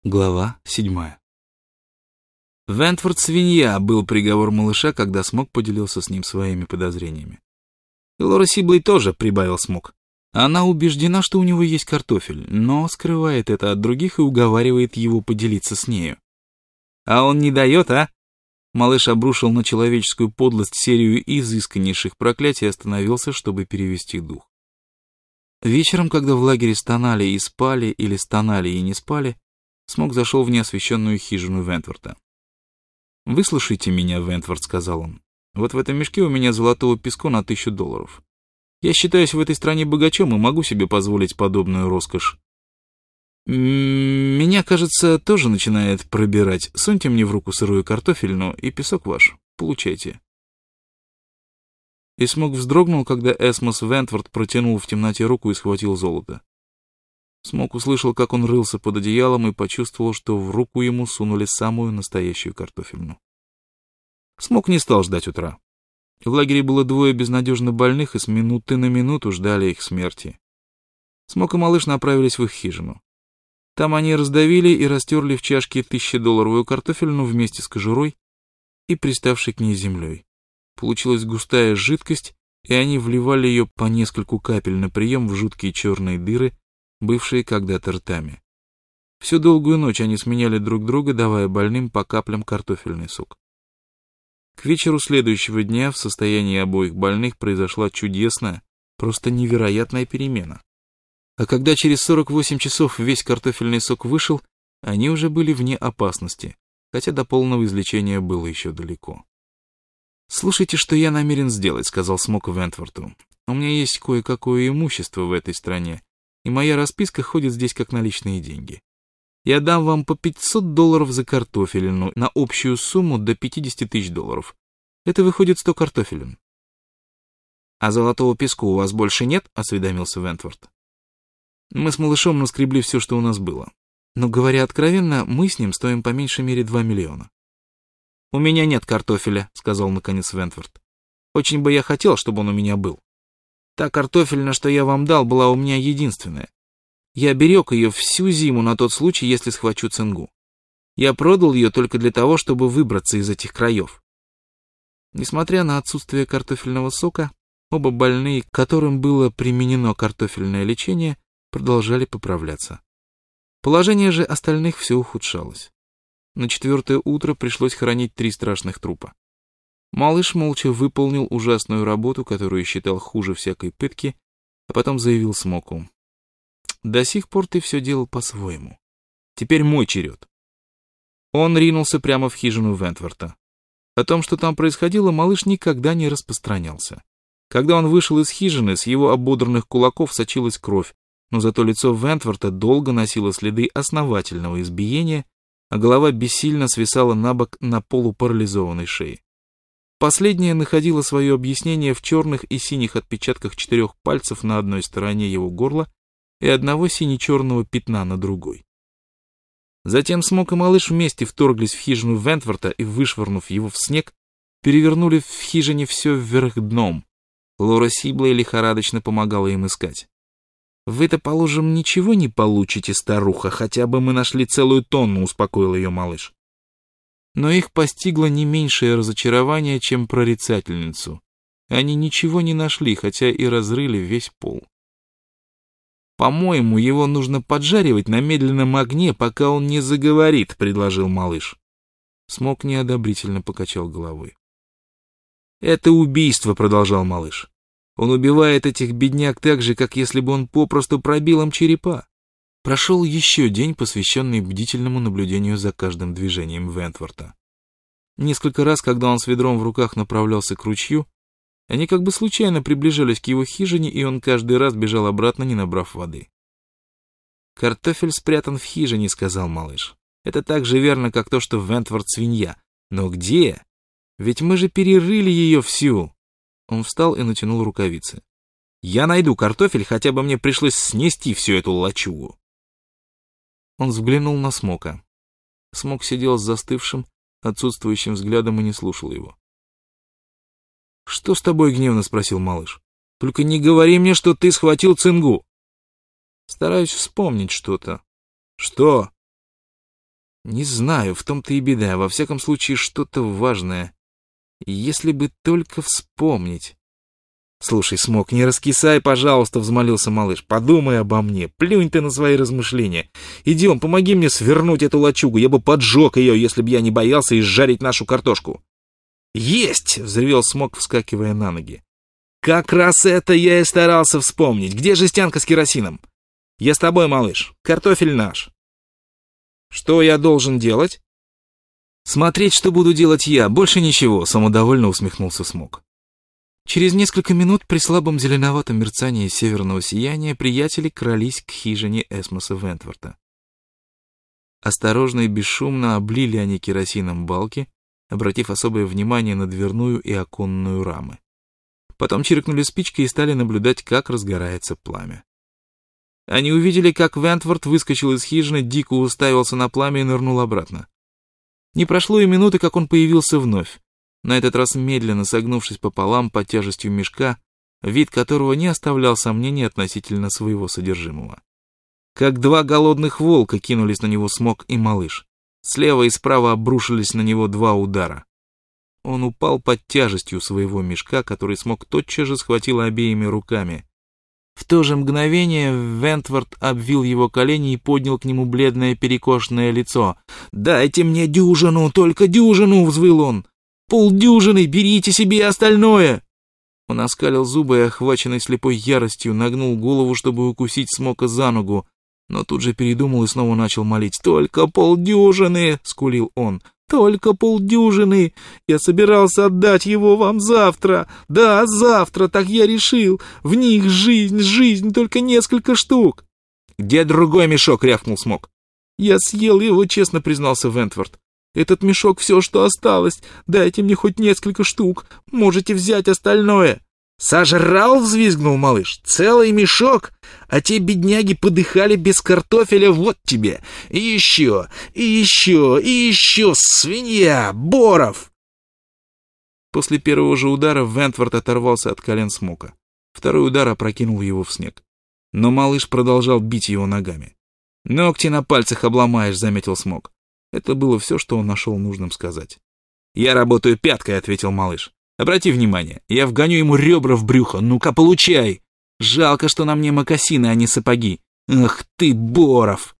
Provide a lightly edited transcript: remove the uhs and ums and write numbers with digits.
Глава 7. Вентфорд свинья был приговор малыша, когда Смок поделился с ним своими подозрениями. И Лора Сиблей тоже, прибавил Смок. Она убеждена, что у него есть картофель, но скрывает это от других и уговаривает его поделиться с нею. А он не дает, а? Малыш обрушил на человеческую подлость серию изысканнейших проклятий и остановился, чтобы перевести дух. Вечером, когда в лагере стонали и спали, или стонали и не спали, Смок зашел в неосвещенную хижину Вентворта. «Выслушайте меня, Вентворт», — сказал он. «Вот в этом мешке у меня золотого песку на $1000. Я считаюсь в этой стране богачом и могу себе позволить подобную роскошь. Меня, кажется, тоже начинает пробирать. Суньте мне в руку сырую картофельну, и песок ваш. Получайте». И Смок вздрогнул, когда Эсмос Вентворт протянул в темноте руку и схватил золото. Смок услышал, как он рылся под одеялом, и почувствовал, что в руку ему сунули самую настоящую картофельну. Смок не стал ждать утра. В лагере было 2 безнадежно больных, и с минуты на минуту ждали их смерти. Смок и малыш направились в их хижину. Там они раздавили и растерли в чашке $1000 картофельну вместе с кожурой и приставшей к ней землей. Получилась густая жидкость, и они вливали ее по нескольку капель на прием в жуткие черные дыры, бывшие когда-то ртами. Всю долгую ночь они сменяли друг друга, давая больным по каплям картофельный сок. К вечеру следующего дня в состоянии обоих больных произошла чудесная, просто невероятная перемена. А когда через 48 часов весь картофельный сок вышел, они уже были вне опасности, хотя до полного излечения было еще далеко. «Слушайте, что я намерен сделать», — сказал Смок Вентворту. «У меня есть кое-какое имущество в этой стране, и моя расписка ходит здесь как наличные деньги. Я дам вам по $500 за картофелину на общую сумму до $50 000. Это выходит 100 картофелин». «А золотого песку у вас больше нет?» — осведомился Вентворт. «Мы с малышом наскребли все, что у нас было. Но, говоря откровенно, мы с ним стоим по меньшей мере 2 миллиона». «У меня нет картофеля», — сказал наконец Вентворт. «Очень бы я хотел, чтобы он у меня был. Та картофельна, что я вам дал, была у меня единственная. Я берег ее всю зиму на тот случай, если схвачу цингу. Я продал ее только для того, чтобы выбраться из этих краев». Несмотря на отсутствие картофельного сока, оба больные, которым было применено картофельное лечение, продолжали поправляться. Положение же остальных все ухудшалось. На 4-е утро пришлось хоронить 3 страшных трупа. Малыш молча выполнил ужасную работу, которую считал хуже всякой пытки, а потом заявил Смоку: «До сих пор ты все делал по-своему. Теперь мой черед». Он ринулся прямо в хижину Вентворта. О том, что там происходило, малыш никогда не распространялся. Когда он вышел из хижины, с его ободранных кулаков сочилась кровь, но зато лицо Вентворта долго носило следы основательного избиения, а голова бессильно свисала на бок на полупарализованной шее. Последнее находило свое объяснение в черных и синих отпечатках 4 пальцев на одной стороне его горла и одного сине-черного пятна на другой. Затем Смок и малыш вместе вторглись в хижину Вентворта и, вышвырнув его в снег, перевернули в хижине все вверх дном. Лора Сиблей лихорадочно помогала им искать. «Вы-то, положим, ничего не получите, старуха, хотя бы мы нашли целую тонну», — успокоил ее малыш. Но их постигло не меньшее разочарование, чем прорицательницу. Они ничего не нашли, хотя и разрыли весь пол. «По-моему, его нужно поджаривать на медленном огне, пока он не заговорит», — предложил малыш. Смок неодобрительно покачал головой. «Это убийство», — продолжал малыш. «Он убивает этих бедняк так же, как если бы он попросту пробил им черепа». Прошел еще день, посвященный бдительному наблюдению за каждым движением Вентворта. Несколько раз, когда он с ведром в руках направлялся к ручью, они как бы случайно приближались к его хижине, и он каждый раз бежал обратно, не набрав воды. «Картофель спрятан в хижине», — сказал малыш. «Это так же верно, как то, что Вентворт свинья. Но где? Ведь мы же перерыли ее всю». Он встал и натянул рукавицы. «Я найду картофель, хотя бы мне пришлось снести всю эту лачугу». Он взглянул на Смока. Смок сидел с застывшим, отсутствующим взглядом и не слушал его. «Что с тобой?» — гневно спросил малыш. «Только не говори мне, что ты схватил цингу». «Стараюсь вспомнить что-то». «Что?» Не знаю, в том-то и беда. Во всяком случае, что-то важное. Если бы только вспомнить. «Слушай, Смок, не раскисай, пожалуйста», — взмолился малыш. «Подумай обо мне, плюнь ты на свои размышления. Идем, помоги мне свернуть эту лачугу, я бы поджег ее, если бы я не боялся изжарить нашу картошку». «Есть!» — взревел Смок, вскакивая на ноги. «Как раз это я и старался вспомнить. Где жестянка с керосином? Я с тобой, малыш, картофель наш». «Что я должен делать?» «Смотреть, что буду делать я, больше ничего», — самодовольно усмехнулся Смок. Через несколько минут при слабом зеленоватом мерцании северного сияния приятели крались к хижине Эсмоса Вентворта. Осторожно и бесшумно облили они керосином балки, обратив особое внимание на дверную и оконную рамы. Потом чиркнули спичкой и стали наблюдать, как разгорается пламя. Они увидели, как Вентворт выскочил из хижины, дико уставился на пламя и нырнул обратно. Не прошло и минуты, как он появился вновь, на этот раз медленно согнувшись пополам под тяжестью мешка, вид которого не оставлял сомнений относительно своего содержимого. Как два голодных волка кинулись на него Смок и малыш. Слева и справа обрушились на него два удара. Он упал под тяжестью своего мешка, который Смок тотчас же схватил обеими руками. В то же мгновение Вентворт обвил его колени и поднял к нему бледное перекошенное лицо. «Дайте мне дюжину, только дюжину!» — взвыл он. «Полдюжины, берите себе остальное!» Он оскалил зубы и, охваченный слепой яростью, нагнул голову, чтобы укусить Смока за ногу, но тут же передумал и снова начал молить. «Только полдюжины!» — скулил он. «Только полдюжины! Я собирался отдать его вам завтра! Да, завтра, так я решил! В них жизнь, только несколько штук!» «Где другой мешок?» — рявкнул Смок. «Я съел его», — честно признался Вентворт. «Этот мешок все, что осталось. Дайте мне хоть несколько штук. Можете взять остальное». «Сожрал?» — взвизгнул малыш. «Целый мешок? А те бедняги подыхали без картофеля, вот тебе! И еще, свинья! Боров!» После первого же удара Вентворт оторвался от колен Смока. Второй удар опрокинул его в снег. Но малыш продолжал бить его ногами. «Ногти на пальцах обломаешь», — заметил Смок. Это было все, что он нашел нужным сказать. «Я работаю пяткой», — ответил малыш. «Обрати внимание, я вгоню ему ребра в брюхо. Ну-ка, получай! Жалко, что на мне мокасины, а не сапоги. Ах ты, Боров!»